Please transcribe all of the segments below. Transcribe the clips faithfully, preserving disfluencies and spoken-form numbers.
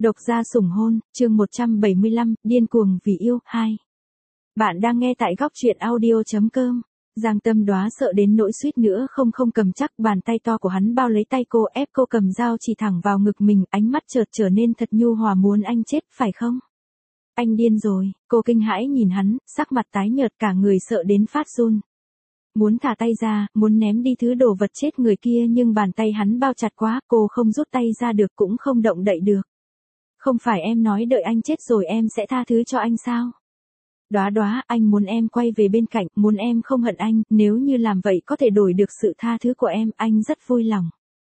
Độc gia sủng hôn, chương một trăm bảy mươi lăm, điên cuồng vì yêu, hai. Bạn đang nghe tại góc truyện audio chấm com. Giang Tâm Đoá sợ đến nỗi suýt nữa không không cầm chắc, bàn tay to của hắn bao lấy tay cô, ép cô cầm dao chỉ thẳng vào ngực mình, ánh mắt chợt trở nên thật nhu hòa, muốn anh chết, phải không? Anh điên rồi, cô kinh hãi nhìn hắn, sắc mặt tái nhợt, cả người sợ đến phát run. Muốn thả tay ra, muốn ném đi thứ đồ vật chết người kia, nhưng bàn tay hắn bao chặt quá, cô không rút tay ra được cũng không động đậy được. Không phải em nói đợi anh chết rồi em sẽ tha thứ cho anh sao? Đoá Đoá, anh muốn em quay về bên cạnh, muốn em không hận anh, nếu như làm vậy có thể đổi được sự tha thứ của em, anh rất vui lòng.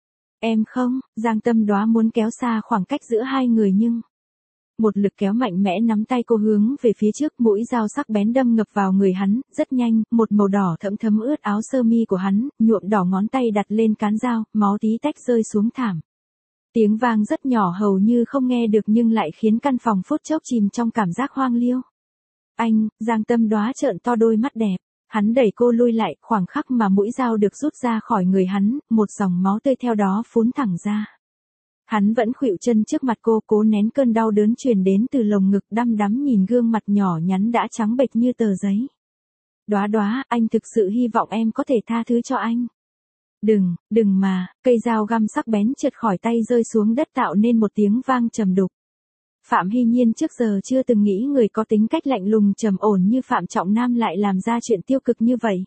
Em không, Giang Tâm Đoá muốn kéo xa khoảng cách giữa hai người nhưng... Một lực kéo mạnh mẽ nắm tay cô hướng về phía trước, mũi dao sắc bén đâm ngập vào người hắn, rất nhanh, một màu đỏ thẫm thấm ướt áo sơ mi của hắn, nhuộm đỏ ngón tay đặt lên cán dao, máu tí tách rơi xuống thảm. Tiếng vang rất nhỏ hầu như không nghe được nhưng lại khiến căn phòng phút chốc chìm trong cảm giác hoang liêu. Anh, Giang Tâm Đoá trợn to đôi mắt đẹp, hắn đẩy cô lui lại, khoảng khắc mà mũi dao được rút ra khỏi người hắn, một dòng máu tươi theo đó phún thẳng ra. Hắn vẫn khuỵu chân trước mặt cô, cố nén cơn đau đớn truyền đến từ lồng ngực, đăm đắm nhìn gương mặt nhỏ nhắn đã trắng bệch như tờ giấy. Đoá Đoá, anh thực sự hy vọng em có thể tha thứ cho anh. Đừng, đừng mà, cây dao găm sắc bén trượt khỏi tay rơi xuống đất tạo nên một tiếng vang trầm đục. Phạm Hy Nhiên trước giờ chưa từng nghĩ người có tính cách lạnh lùng trầm ổn như Phạm Trọng Nam lại làm ra chuyện tiêu cực như vậy.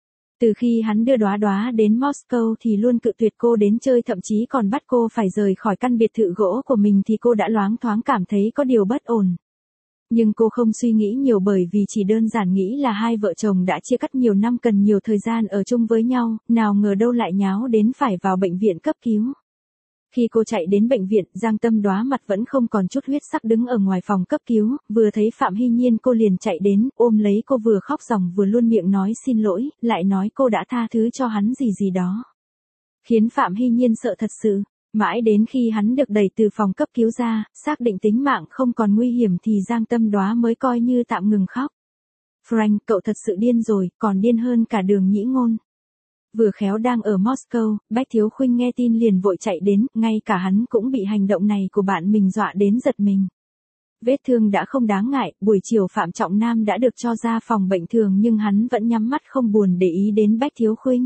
Từ khi hắn đưa Đoá Đoá đến Moscow thì luôn cự tuyệt cô đến chơi, thậm chí còn bắt cô phải rời khỏi căn biệt thự gỗ của mình thì cô đã loáng thoáng cảm thấy có điều bất ổn. Nhưng cô không suy nghĩ nhiều bởi vì chỉ đơn giản nghĩ là hai vợ chồng đã chia cắt nhiều năm cần nhiều thời gian ở chung với nhau, nào ngờ đâu lại nháo đến phải vào bệnh viện cấp cứu. Khi cô chạy đến bệnh viện, Giang Tâm Đoá mặt vẫn không còn chút huyết sắc đứng ở ngoài phòng cấp cứu, vừa thấy Phạm Hy Nhiên cô liền chạy đến, ôm lấy cô vừa khóc ròng vừa luôn miệng nói xin lỗi, lại nói cô đã tha thứ cho hắn gì gì đó. Khiến Phạm Hy Nhiên sợ thật sự. Mãi đến khi hắn được đẩy từ phòng cấp cứu ra, xác định tính mạng không còn nguy hiểm thì Giang Tâm Đoá mới coi như tạm ngừng khóc. Frank, cậu thật sự điên rồi, còn điên hơn cả Đường Nhĩ Ngôn. Vừa khéo đang ở Moscow, Bách Thiếu Khuynh nghe tin liền vội chạy đến, ngay cả hắn cũng bị hành động này của bạn mình dọa đến giật mình. Vết thương đã không đáng ngại, buổi chiều Phạm Trọng Nam đã được cho ra phòng bệnh thường nhưng hắn vẫn nhắm mắt không buồn để ý đến Bách Thiếu Khuynh.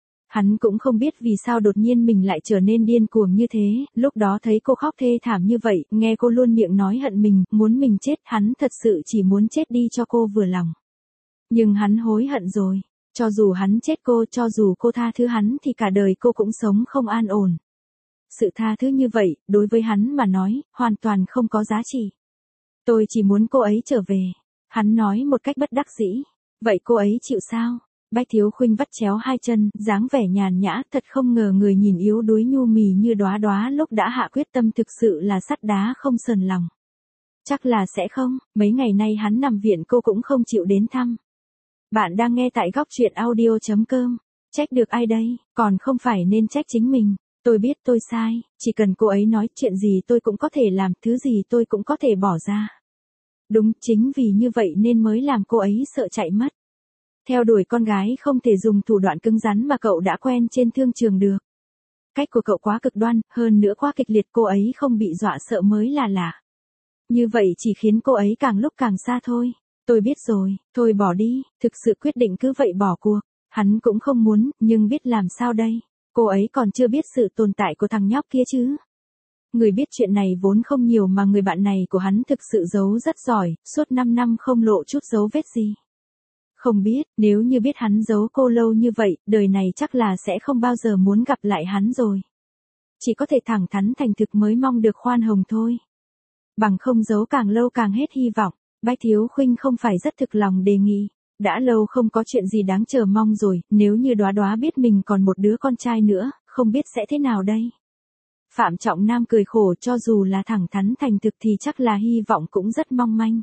Hắn cũng không biết vì sao đột nhiên mình lại trở nên điên cuồng như thế, lúc đó thấy cô khóc thê thảm như vậy, nghe cô luôn miệng nói hận mình, muốn mình chết, hắn thật sự chỉ muốn chết đi cho cô vừa lòng. Nhưng hắn hối hận rồi, cho dù hắn chết cô, cho dù cô tha thứ hắn thì cả đời cô cũng sống không an ổn. Sự tha thứ như vậy, đối với hắn mà nói, hoàn toàn không có giá trị. Tôi chỉ muốn cô ấy trở về, hắn nói một cách bất đắc dĩ. Vậy cô ấy chịu sao? Bách Thiếu Khuynh vắt chéo hai chân, dáng vẻ nhàn nhã, thật không ngờ người nhìn yếu đuối nhu mì như Đoá Đoá lúc đã hạ quyết tâm thực sự là sắt đá không sờn lòng. Chắc là sẽ không, mấy ngày nay hắn nằm viện cô cũng không chịu đến thăm. Bạn đang nghe tại góc truyện audio chấm com. Trách được ai đây, còn không phải nên trách chính mình. Tôi biết tôi sai, chỉ cần cô ấy nói chuyện gì tôi cũng có thể làm, thứ gì tôi cũng có thể bỏ ra. Đúng, chính vì như vậy nên mới làm cô ấy sợ chạy mất. Theo đuổi con gái không thể dùng thủ đoạn cứng rắn mà cậu đã quen trên thương trường được. Cách của cậu quá cực đoan, hơn nữa quá kịch liệt, cô ấy không bị dọa sợ mới là lạ. Như vậy chỉ khiến cô ấy càng lúc càng xa thôi. Tôi biết rồi, thôi bỏ đi, thực sự quyết định cứ vậy bỏ cuộc. Hắn cũng không muốn, nhưng biết làm sao đây. Cô ấy còn chưa biết sự tồn tại của thằng nhóc kia chứ. Người biết chuyện này vốn không nhiều mà người bạn này của hắn thực sự giấu rất giỏi, suốt năm năm không lộ chút dấu vết gì. Không biết, nếu như biết hắn giấu cô lâu như vậy, đời này chắc là sẽ không bao giờ muốn gặp lại hắn rồi. Chỉ có thể thẳng thắn thành thực mới mong được khoan hồng thôi. Bằng không giấu càng lâu càng hết hy vọng. Bách Thiếu Khuynh không phải rất thực lòng đề nghị. Đã lâu không có chuyện gì đáng chờ mong rồi, nếu như Đoá Đoá biết mình còn một đứa con trai nữa, không biết sẽ thế nào đây. Phạm Trọng Nam cười khổ, cho dù là thẳng thắn thành thực thì chắc là hy vọng cũng rất mong manh.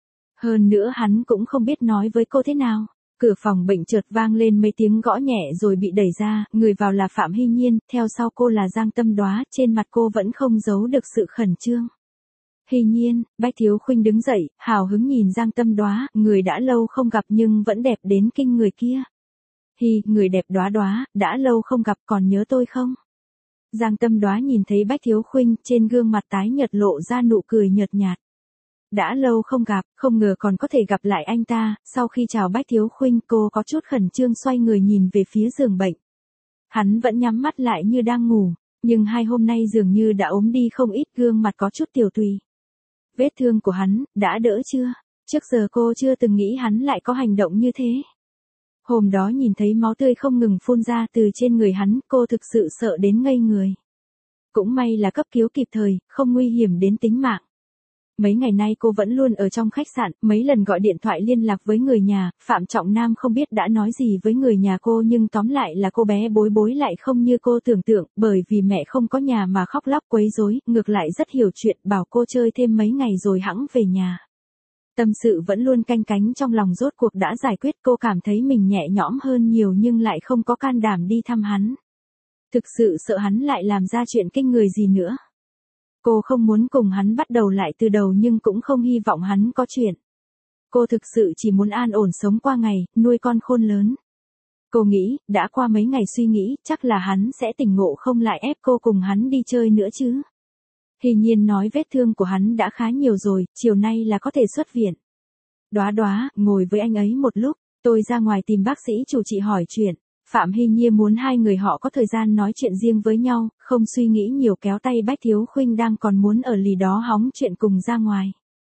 Hơn nữa hắn cũng không biết nói với cô thế nào. Cửa phòng bệnh chợt vang lên mấy tiếng gõ nhẹ rồi bị đẩy ra, người vào là Phạm Hy Nhiên, theo sau cô là Giang Tâm Đoá, trên mặt cô vẫn không giấu được sự khẩn trương. Hy Nhiên, Bách Thiếu Khuynh đứng dậy, hào hứng nhìn Giang Tâm Đoá, người đã lâu không gặp nhưng vẫn đẹp đến kinh người kia. Hi, người đẹp Đoá Đoá, đã lâu không gặp còn nhớ tôi không? Giang Tâm Đoá nhìn thấy Bách Thiếu Khuynh, trên gương mặt tái nhợt lộ ra nụ cười nhợt nhạt. Đã lâu không gặp, không ngờ còn có thể gặp lại anh ta. Sau khi chào Bách Thiếu Khuynh, cô có chút khẩn trương xoay người nhìn về phía giường bệnh. Hắn vẫn nhắm mắt lại như đang ngủ, nhưng hai hôm nay dường như đã ốm đi không ít, gương mặt có chút tiều tụy. Vết thương của hắn, đã đỡ chưa? Trước giờ cô chưa từng nghĩ hắn lại có hành động như thế. Hôm đó nhìn thấy máu tươi không ngừng phun ra từ trên người hắn, cô thực sự sợ đến ngây người. Cũng may là cấp cứu kịp thời, không nguy hiểm đến tính mạng. Mấy ngày nay cô vẫn luôn ở trong khách sạn, mấy lần gọi điện thoại liên lạc với người nhà. Phạm Trọng Nam không biết đã nói gì với người nhà cô, nhưng tóm lại là cô bé Bối Bối lại không như cô tưởng tượng, bởi vì mẹ không có nhà mà khóc lóc quấy rối, ngược lại rất hiểu chuyện, bảo cô chơi thêm mấy ngày rồi hẵng về nhà. Tâm sự vẫn luôn canh cánh trong lòng rốt cuộc đã giải quyết, cô cảm thấy mình nhẹ nhõm hơn nhiều nhưng lại không có can đảm đi thăm hắn. Thực sự sợ hắn lại làm ra chuyện kinh người gì nữa. Cô không muốn cùng hắn bắt đầu lại từ đầu nhưng cũng không hy vọng hắn có chuyện. Cô thực sự chỉ muốn an ổn sống qua ngày, nuôi con khôn lớn. Cô nghĩ, đã qua mấy ngày suy nghĩ, chắc là hắn sẽ tỉnh ngộ không lại ép cô cùng hắn đi chơi nữa chứ. Hy Nhiên nói vết thương của hắn đã khá nhiều rồi, chiều nay là có thể xuất viện. Đoá Đoá, ngồi với anh ấy một lúc, tôi ra ngoài tìm bác sĩ chủ trị hỏi chuyện. Phạm Hy Nhiên muốn hai người họ có thời gian nói chuyện riêng với nhau, không suy nghĩ nhiều, kéo tay Bách Thiếu Khuynh đang còn muốn ở lì đó hóng chuyện cùng ra ngoài.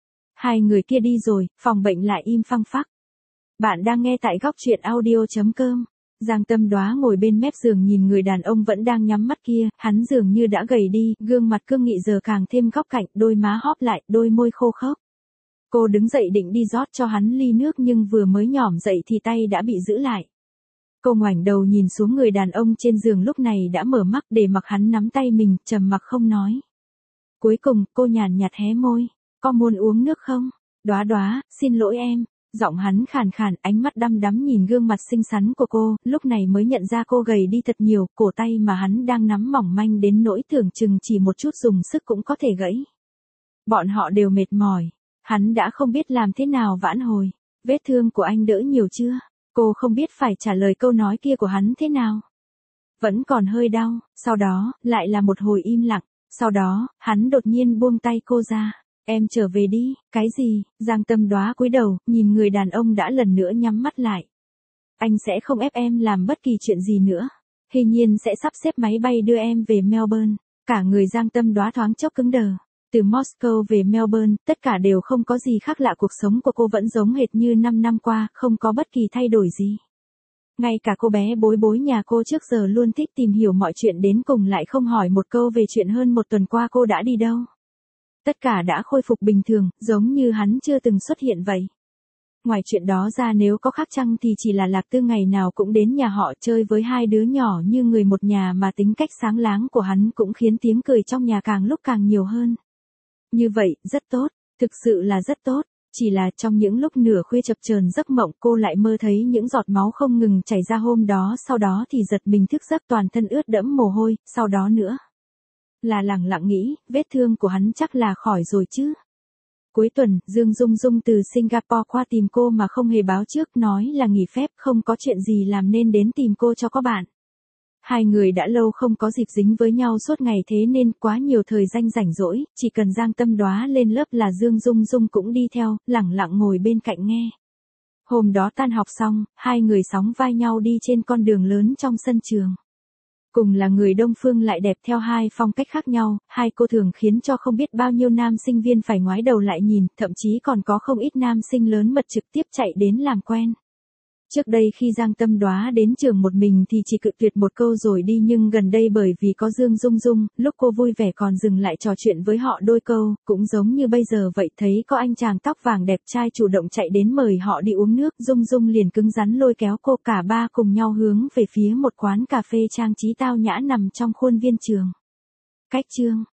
Hai người kia đi rồi, phòng bệnh lại im phăng phắc. Bạn đang nghe tại góc truyện audio chấm com. Giang Tâm Đoá ngồi bên mép giường nhìn người đàn ông vẫn đang nhắm mắt kia, hắn dường như đã gầy đi, gương mặt cương nghị giờ càng thêm góc cạnh, đôi má hóp lại, đôi môi khô khốc. Cô đứng dậy định đi rót cho hắn ly nước nhưng vừa mới nhỏm dậy thì tay đã bị giữ lại. Cô ngoảnh đầu nhìn xuống người đàn ông trên giường lúc này đã mở mắt, để mặc hắn nắm tay mình, trầm mặc không nói. Cuối cùng, cô nhàn nhạt hé môi, có muốn uống nước không? Đoá Đoá, xin lỗi em. Giọng hắn khàn khàn, ánh mắt đăm đắm nhìn gương mặt xinh xắn của cô, lúc này mới nhận ra cô gầy đi thật nhiều, cổ tay mà hắn đang nắm mỏng manh đến nỗi tưởng chừng chỉ một chút dùng sức cũng có thể gãy. Bọn họ đều mệt mỏi, hắn đã không biết làm thế nào vãn hồi. Vết thương của anh đỡ nhiều chưa? Cô không biết phải trả lời câu nói kia của hắn thế nào. Vẫn còn hơi đau, sau đó, lại là một hồi im lặng, sau đó, hắn đột nhiên buông tay cô ra. Em trở về đi. Cái gì? Giang Tâm Đoá cúi đầu, nhìn người đàn ông đã lần nữa nhắm mắt lại. Anh sẽ không ép em làm bất kỳ chuyện gì nữa. Hy Nhiên sẽ sắp xếp máy bay đưa em về Melbourne. Cả người Giang Tâm Đoá thoáng chốc cứng đờ. Từ Moscow về Melbourne, tất cả đều không có gì khác lạ, cuộc sống của cô vẫn giống hệt như năm năm qua, không có bất kỳ thay đổi gì. Ngay cả cô bé Bối Bối nhà cô trước giờ luôn thích tìm hiểu mọi chuyện, đến cùng lại không hỏi một câu về chuyện hơn một tuần qua cô đã đi đâu. Tất cả đã khôi phục bình thường, giống như hắn chưa từng xuất hiện vậy. Ngoài chuyện đó ra, nếu có khác chăng thì chỉ là Lạc Tư ngày nào cũng đến nhà họ chơi với hai đứa nhỏ như người một nhà, mà tính cách sáng láng của hắn cũng khiến tiếng cười trong nhà càng lúc càng nhiều hơn. Như vậy, rất tốt, thực sự là rất tốt. Chỉ là trong những lúc nửa khuya chập chờn giấc mộng, cô lại mơ thấy những giọt máu không ngừng chảy ra hôm đó, sau đó thì giật mình thức giấc toàn thân ướt đẫm mồ hôi, sau đó nữa là lẳng lặng nghĩ, vết thương của hắn chắc là khỏi rồi chứ. Cuối tuần, Dương Dung Dung từ Singapore qua tìm cô mà không hề báo trước, nói là nghỉ phép, không có chuyện gì làm nên đến tìm cô cho có bạn. Hai người đã lâu không có dịp dính với nhau suốt ngày, thế nên quá nhiều thời gian rảnh rỗi, chỉ cần Giang Tâm Đoá lên lớp là Dương Dung Dung cũng đi theo, lẳng lặng ngồi bên cạnh nghe. Hôm đó tan học xong, hai người sóng vai nhau đi trên con đường lớn trong sân trường. Cùng là người Đông Phương lại đẹp theo hai phong cách khác nhau, hai cô thường khiến cho không biết bao nhiêu nam sinh viên phải ngoái đầu lại nhìn, thậm chí còn có không ít nam sinh lớn mật trực tiếp chạy đến làm quen. Trước đây khi Giang Tâm Đoá đến trường một mình thì chỉ cự tuyệt một câu rồi đi, nhưng gần đây bởi vì có Dương Dung Dung, lúc cô vui vẻ còn dừng lại trò chuyện với họ đôi câu, cũng giống như bây giờ vậy, thấy có anh chàng tóc vàng đẹp trai chủ động chạy đến mời họ đi uống nước, Dung Dung liền cứng rắn lôi kéo cô, cả ba cùng nhau hướng về phía một quán cà phê trang trí tao nhã nằm trong khuôn viên trường. Cách chương